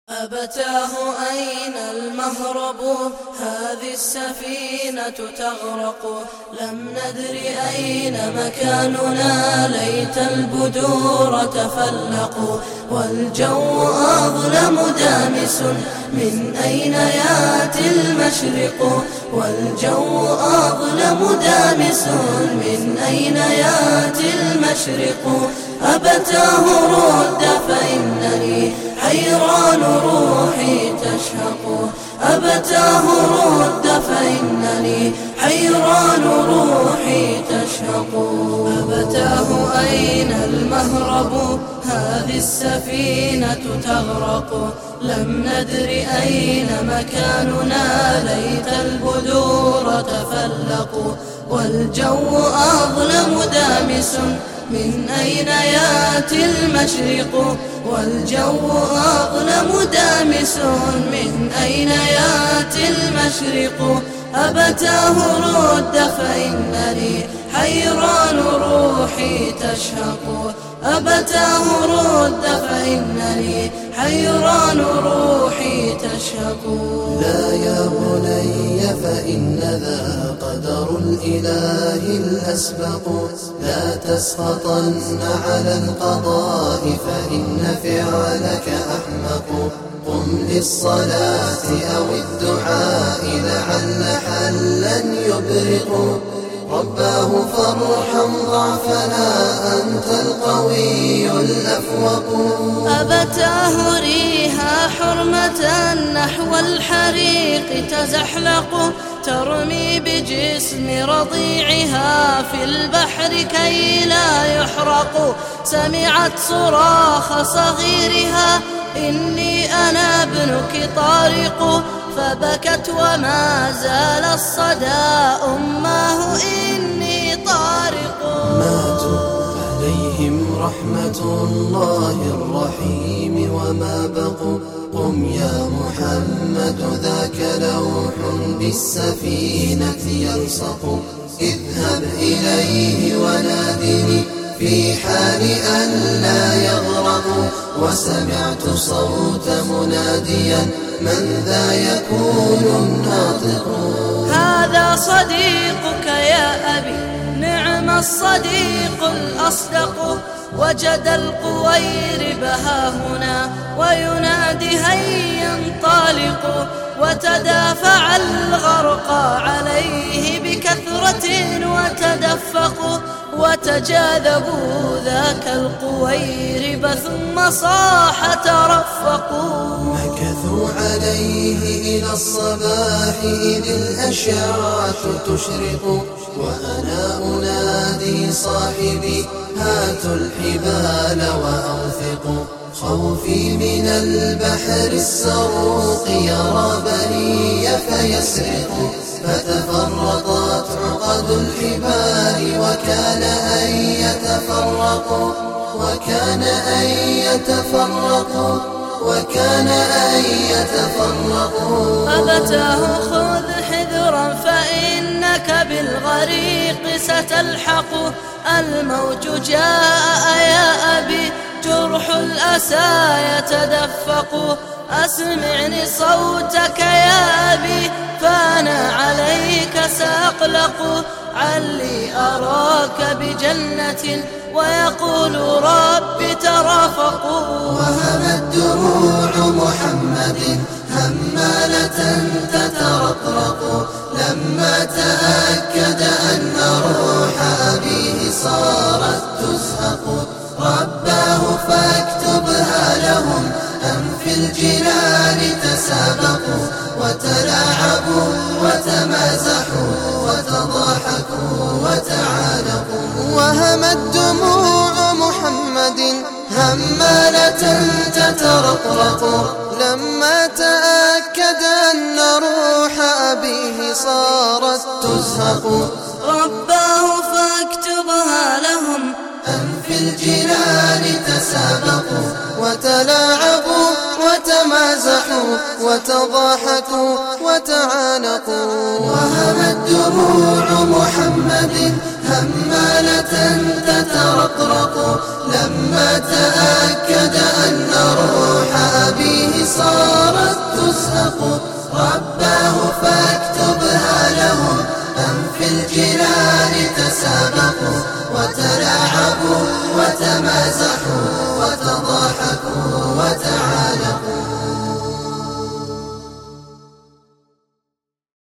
أبتاه أين المهرب؟ هذه السفينة تغرق. لم ندر أين مكاننا، ليت البدور تفلقوا. والجو أظلم دامس، من أين يأتي المشرق؟ والجو أظلم دامس، من أين يأتي المشرق؟ أبتاه رد فإنني حيران روحي تشهق. أبتاه رد فإنني حيران روحي تشهق. أبتاه أين المهرب؟ هذه السفينة تغرق. لم ندر أين مكاننا، ليت البدور تفلقوا. والجو أظلم دامس، من أين يأتي المشرق؟ والجو أظلم دامس، من أين يأتي المشرق؟ أبتاه رد فإنني حيران روحي تشهق. أبتاه رد فإنني حيران روحي تشهق. لا يا بني فإن ذا قدر الإله الأسبق. لا تسخطن على القضاء، فإن فعلك أحمق. قم للصلاة أو الدعاء، لعل حلا يبرق. رباه فارحم ضعفنا، أنت القوي الأفوق. أبتاه ريها حرمة نحو الحريق تزحلق. ترمي بجسم رضيعها في البحر كي لا يحرق. سمعت صراخ صغيرها، إني أنا ابنك طارق. فبكت وما زال الصدى، أماه إني طارق. ماتوا عليهم رحمة الله الرحيم وما بقوا. قم يا محمد ذاك لوح بالسفينة يلصق. اذهب إليه ونادني في حال أن لا يغرق. وسمعت صوت مناديا، من ذا يكون الناطق؟ هذا صديقك يا أبي، نعم الصديق الأصدق. وجد القويرب ها هنا وينادي هيا انطلقوا. وتدافع الغرقى عليه بكثرة وتدفقوا. وتجاذبوا ذاك القويرب ثم صاح ترفقوا. مكثوا عليه إلى الصباح، إذ الأشعة تشرق. وأنا أنادي صاحبي، هاتوا الحبال وأوثقوا. خوفي من البحر السروق، يرى بني فيسرق. فتفرقت عقد الحبال، وكان أن يتفرقوا. وكان أن يتفرقوا. وكان أن يتفرقوا. أبتاه خذ حذرا، فإنك بالغريق ستلحق. الموج جاء يا أبي، جرح الأسى يتدفق. أسمعني صوتك يا أبي، فأنا عليك سأقلق. علي أراك بجنة، ويقول رب ترافقوا. وهمت دروع محمد همالة تترقرق. لما تأكد أن روح أبيه صارت تزهق. رباه فاكتبها لهم، أم في الجنان تسابقوا. وتلاعبوا وتمازحوا، وتضاحكوا وتعانقوا. وهمت دموع محمد همالة تترقرق. لما تأكد أن روح أبيه صارت تزهق. رباه فاكتبها لهم، أم في الجنان تسابقوا. وتلاعبوا وتمازحوا، وتضاحكوا وتعانقوا. وهمت دموع محمد همالة تترقرق. لما تأكد أن روح أبيه صار رباه فاكتبها لهم أم في الجنان